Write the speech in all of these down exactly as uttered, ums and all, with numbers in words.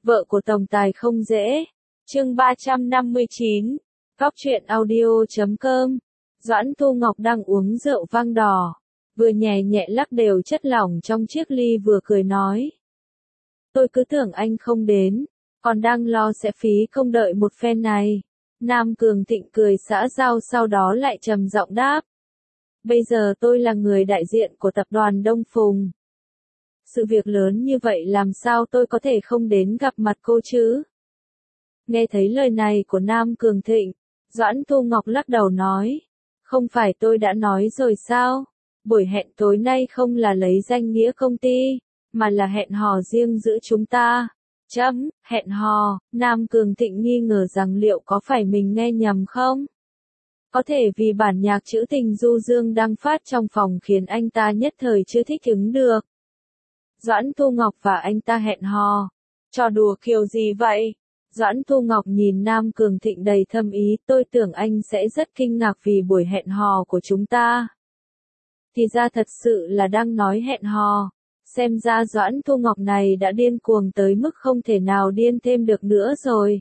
Vợ của tổng tài không dễ. Chương ba trăm năm mươi chín. Góc truyện audio chấm com. Doãn Thu Ngọc đang uống rượu vang đỏ, vừa nhẹ nhẹ lắc đều chất lỏng trong chiếc ly vừa cười nói. Tôi cứ tưởng anh không đến, còn đang lo sẽ phí công đợi một phen này. Nam Cường Thịnh cười xã giao sau đó lại trầm giọng đáp. Bây giờ tôi là người đại diện của tập đoàn Đông Phùng. Sự việc lớn như vậy làm sao tôi có thể không đến gặp mặt cô chứ? Nghe thấy lời này của Nam Cường Thịnh, Doãn Thu Ngọc lắc đầu nói. Không phải tôi đã nói rồi sao? Buổi hẹn tối nay không là lấy danh nghĩa công ty, mà là hẹn hò riêng giữa chúng ta. Chấm, hẹn hò, Nam Cường Thịnh nghi ngờ rằng liệu có phải mình nghe nhầm không? Có thể vì bản nhạc trữ tình du dương đang phát trong phòng khiến anh ta nhất thời chưa thích ứng được. Doãn Thu Ngọc và anh ta hẹn hò. Trò đùa kiểu gì vậy? Doãn Thu Ngọc nhìn Nam Cường Thịnh đầy thâm ý, tôi tưởng anh sẽ rất kinh ngạc vì buổi hẹn hò của chúng ta. Thì ra thật sự là đang nói hẹn hò. Xem ra Doãn Thu Ngọc này đã điên cuồng tới mức không thể nào điên thêm được nữa rồi.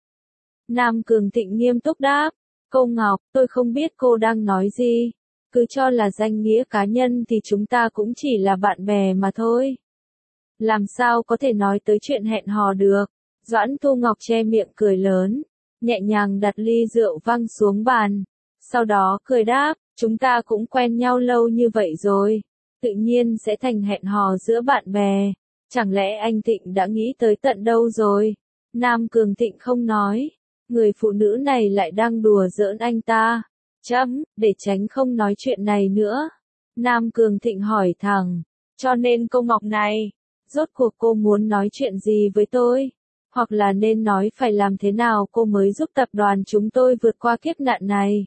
Nam Cường Thịnh nghiêm túc đáp. Cô Ngọc, tôi không biết cô đang nói gì. Cứ cho là danh nghĩa cá nhân thì chúng ta cũng chỉ là bạn bè mà thôi. Làm sao có thể nói tới chuyện hẹn hò được? Doãn Thu Ngọc che miệng cười lớn, nhẹ nhàng đặt ly rượu văng xuống bàn. Sau đó cười đáp, chúng ta cũng quen nhau lâu như vậy rồi. Tự nhiên sẽ thành hẹn hò giữa bạn bè. Chẳng lẽ anh Thịnh đã nghĩ tới tận đâu rồi? Nam Cường Thịnh không nói. Người phụ nữ này lại đang đùa giỡn anh ta. Chấm, để tránh không nói chuyện này nữa. Nam Cường Thịnh hỏi thẳng. Cho nên cô Ngọc này, rốt cuộc cô muốn nói chuyện gì với tôi? Hoặc là nên nói phải làm thế nào cô mới giúp tập đoàn chúng tôi vượt qua kiếp nạn này?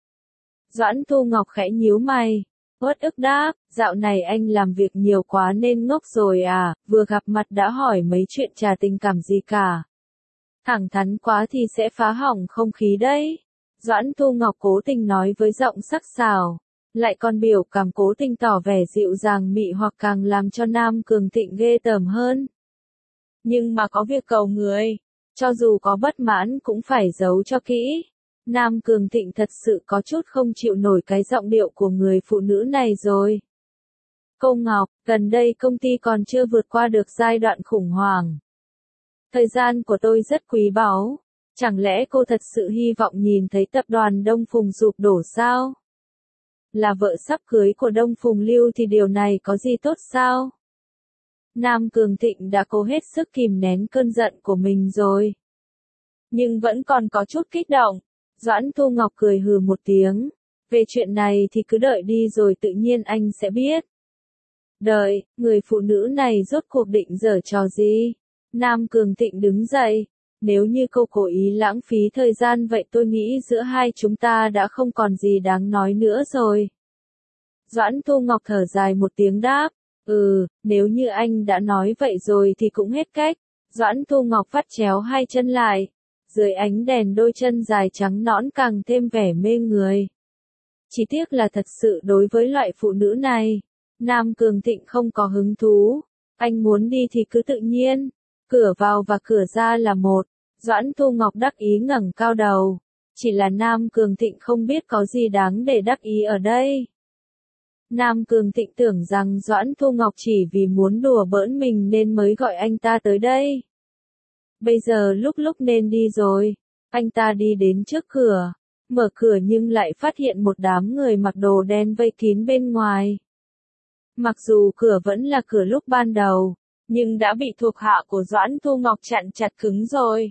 Doãn Thu Ngọc khẽ nhíu mày. Uất ức đáp, dạo này anh làm việc nhiều quá nên ngốc rồi à, vừa gặp mặt đã hỏi mấy chuyện trà tình cảm gì cả. Thẳng thắn quá thì sẽ phá hỏng không khí đấy. Doãn Thu Ngọc cố tình nói với giọng sắc sảo, lại còn biểu cảm cố tình tỏ vẻ dịu dàng mị hoặc càng làm cho Nam Cường Thịnh ghê tởm hơn. Nhưng mà có việc cầu người, cho dù có bất mãn cũng phải giấu cho kỹ. Nam Cường Thịnh thật sự có chút không chịu nổi cái giọng điệu của người phụ nữ này rồi. Cô Ngọc, gần đây công ty còn chưa vượt qua được giai đoạn khủng hoảng. Thời gian của tôi rất quý báu. Chẳng lẽ cô thật sự hy vọng nhìn thấy tập đoàn Đông Phùng sụp đổ sao? Là vợ sắp cưới của Đông Phùng Lưu thì điều này có gì tốt sao? Nam Cường Thịnh đã cố hết sức kìm nén cơn giận của mình rồi. Nhưng vẫn còn có chút kích động. Doãn Thu Ngọc cười hừ một tiếng. Về chuyện này thì cứ đợi đi rồi tự nhiên anh sẽ biết. Đợi, người phụ nữ này rốt cuộc định giở trò gì? Nam Cường Thịnh đứng dậy. Nếu như cô cố ý lãng phí thời gian vậy tôi nghĩ giữa hai chúng ta đã không còn gì đáng nói nữa rồi. Doãn Thu Ngọc thở dài một tiếng đáp. Ừ, nếu như anh đã nói vậy rồi thì cũng hết cách. Doãn Thu Ngọc vắt chéo hai chân lại. Dưới ánh đèn đôi chân dài trắng nõn càng thêm vẻ mê người. Chỉ tiếc là thật sự đối với loại phụ nữ này, Nam Cường Thịnh không có hứng thú. Anh muốn đi thì cứ tự nhiên. Cửa vào và cửa ra là một. Doãn Thu Ngọc đắc ý ngẩng cao đầu. Chỉ là Nam Cường Thịnh không biết có gì đáng để đắc ý ở đây. Nam Cường Thịnh tưởng rằng Doãn Thu Ngọc chỉ vì muốn đùa bỡn mình nên mới gọi anh ta tới đây. Bây giờ lúc lúc nên đi rồi. Anh ta đi đến trước cửa. Mở cửa nhưng lại phát hiện một đám người mặc đồ đen vây kín bên ngoài. Mặc dù cửa vẫn là cửa lúc ban đầu, nhưng đã bị thuộc hạ của Doãn Thu Ngọc chặn chặt cứng rồi.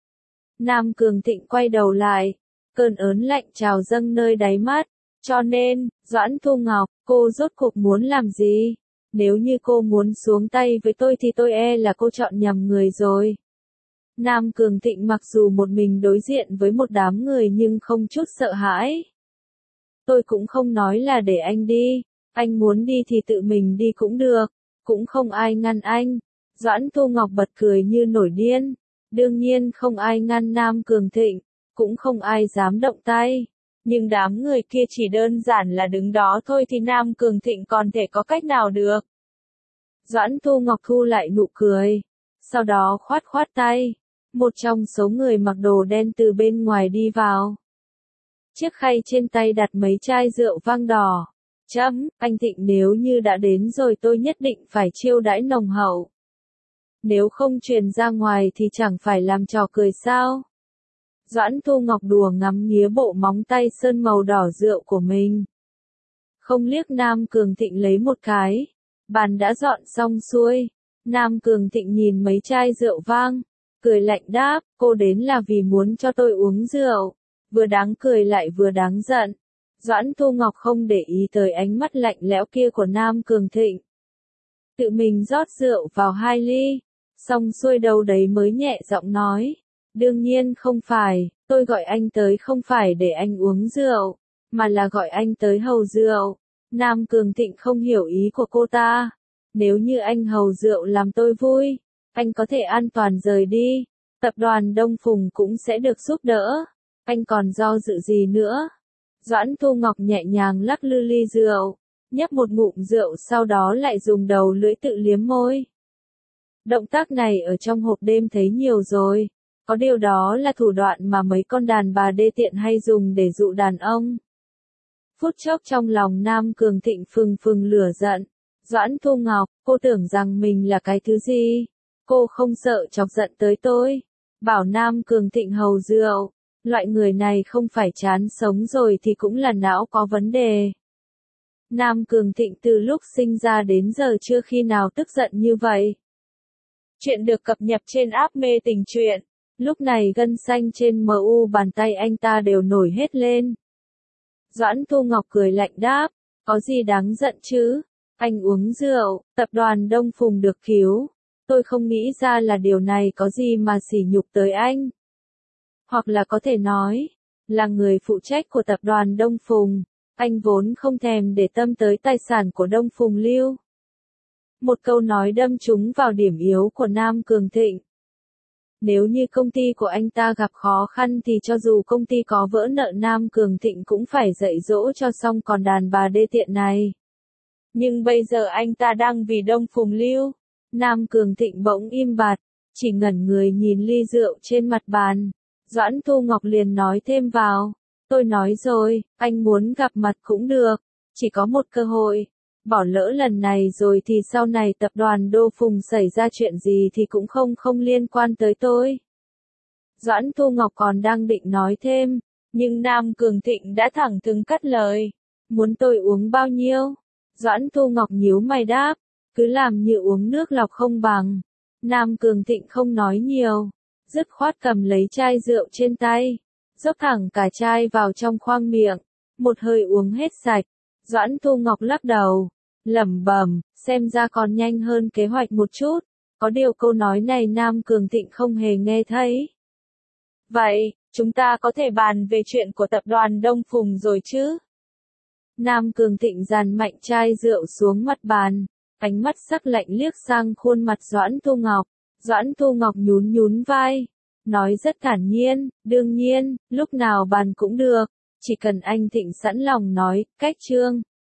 Nam Cường Thịnh quay đầu lại. Cơn ớn lạnh trào dâng nơi đáy mắt. Cho nên, Doãn Thu Ngọc, cô rốt cuộc muốn làm gì? Nếu như cô muốn xuống tay với tôi thì tôi e là cô chọn nhầm người rồi. Nam Cường Thịnh mặc dù một mình đối diện với một đám người nhưng không chút sợ hãi. Tôi cũng không nói là để anh đi. Anh muốn đi thì tự mình đi cũng được. Cũng không ai ngăn anh. Doãn Thu Ngọc bật cười như nổi điên. Đương nhiên không ai ngăn Nam Cường Thịnh. Cũng không ai dám động tay. Nhưng đám người kia chỉ đơn giản là đứng đó thôi thì Nam Cường Thịnh còn thể có cách nào được. Doãn Thu Ngọc thu lại nụ cười. sau đó khoát khoát tay. Một trong số người mặc đồ đen từ bên ngoài đi vào. Chiếc khay trên tay đặt mấy chai rượu vang đỏ. Chấm, anh Thịnh nếu như đã đến rồi tôi nhất định phải chiêu đãi nồng hậu. Nếu không truyền ra ngoài thì chẳng phải làm trò cười sao? Doãn Thu Ngọc đùa ngắm nghía bộ móng tay sơn màu đỏ rượu của mình. Không liếc Nam Cường Thịnh lấy một cái. Bàn đã dọn xong xuôi. Nam Cường Thịnh nhìn mấy chai rượu vang. Cười lạnh đáp, cô đến là vì muốn cho tôi uống rượu. Vừa đáng cười lại vừa đáng giận. Doãn Thu Ngọc không để ý tới ánh mắt lạnh lẽo kia của Nam Cường Thịnh. Tự mình rót rượu vào hai ly. Xong xuôi đầu đấy mới nhẹ giọng nói. Đương nhiên không phải, tôi gọi anh tới không phải để anh uống rượu, mà là gọi anh tới hầu rượu. Nam Cường Thịnh không hiểu ý của cô ta. Nếu như anh hầu rượu làm tôi vui, anh có thể an toàn rời đi. Tập đoàn Đông Phùng cũng sẽ được giúp đỡ. Anh còn do dự gì nữa? Doãn Thu Ngọc nhẹ nhàng lắc lư ly rượu, nhấp một ngụm rượu sau đó lại dùng đầu lưỡi tự liếm môi. Động tác này ở trong hộp đêm thấy nhiều rồi. Có điều đó là thủ đoạn mà mấy con đàn bà đê tiện hay dùng để dụ đàn ông. Phút chốc trong lòng Nam Cường Thịnh phừng phừng lửa giận. Doãn Thu Ngọc, cô tưởng rằng mình là cái thứ gì? Cô không sợ chọc giận tới tôi. Bảo Nam Cường Thịnh hầu rượu. Loại người này không phải chán sống rồi thì cũng là não có vấn đề. Nam Cường Thịnh từ lúc sinh ra đến giờ chưa khi nào tức giận như vậy. Chuyện được cập nhật trên app Mê Tình Truyện. Lúc này gân xanh trên em u bàn tay anh ta đều nổi hết lên. Doãn Thu Ngọc cười lạnh đáp, có gì đáng giận chứ? Anh uống rượu, tập đoàn Đông Phùng được cứu. Tôi không nghĩ ra là điều này có gì mà sỉ nhục tới anh. Hoặc là có thể nói, là người phụ trách của tập đoàn Đông Phùng, anh vốn không thèm để tâm tới tài sản của Đông Phùng Lưu. Một câu nói đâm trúng vào điểm yếu của Nam Cường Thịnh. Nếu như công ty của anh ta gặp khó khăn thì cho dù công ty có vỡ nợ Nam Cường Thịnh cũng phải dạy dỗ cho xong còn đàn bà đê tiện này. Nhưng bây giờ anh ta đang vì Đông Phùng Lưu. Nam Cường Thịnh bỗng im bặt, chỉ ngẩn người nhìn ly rượu trên mặt bàn. Doãn Thu Ngọc liền nói thêm vào. Tôi nói rồi, anh muốn gặp mặt cũng được. Chỉ có một cơ hội. Bỏ lỡ lần này rồi thì sau này tập đoàn Đô Phùng xảy ra chuyện gì thì cũng không không liên quan tới tôi. Doãn Thu Ngọc còn đang định nói thêm, nhưng Nam Cường Thịnh đã thẳng thừng cắt lời. Muốn tôi uống bao nhiêu? Doãn Thu Ngọc nhíu mày đáp, cứ làm như uống nước lọc không bằng. Nam Cường Thịnh không nói nhiều, dứt khoát cầm lấy chai rượu trên tay, dốc thẳng cả chai vào trong khoang miệng, một hơi uống hết sạch. Doãn Thu Ngọc lắc đầu, lẩm bẩm, xem ra còn nhanh hơn kế hoạch một chút. Có điều câu nói này Nam Cường Thịnh không hề nghe thấy. Vậy, chúng ta có thể bàn về chuyện của tập đoàn Đông Phùng rồi chứ? Nam Cường Thịnh dàn mạnh chai rượu xuống mặt bàn, ánh mắt sắc lạnh liếc sang khuôn mặt Doãn Thu Ngọc. Doãn Thu Ngọc nhún nhún vai, nói rất thản nhiên, đương nhiên, lúc nào bàn cũng được, chỉ cần anh Thịnh sẵn lòng nói, cách chương.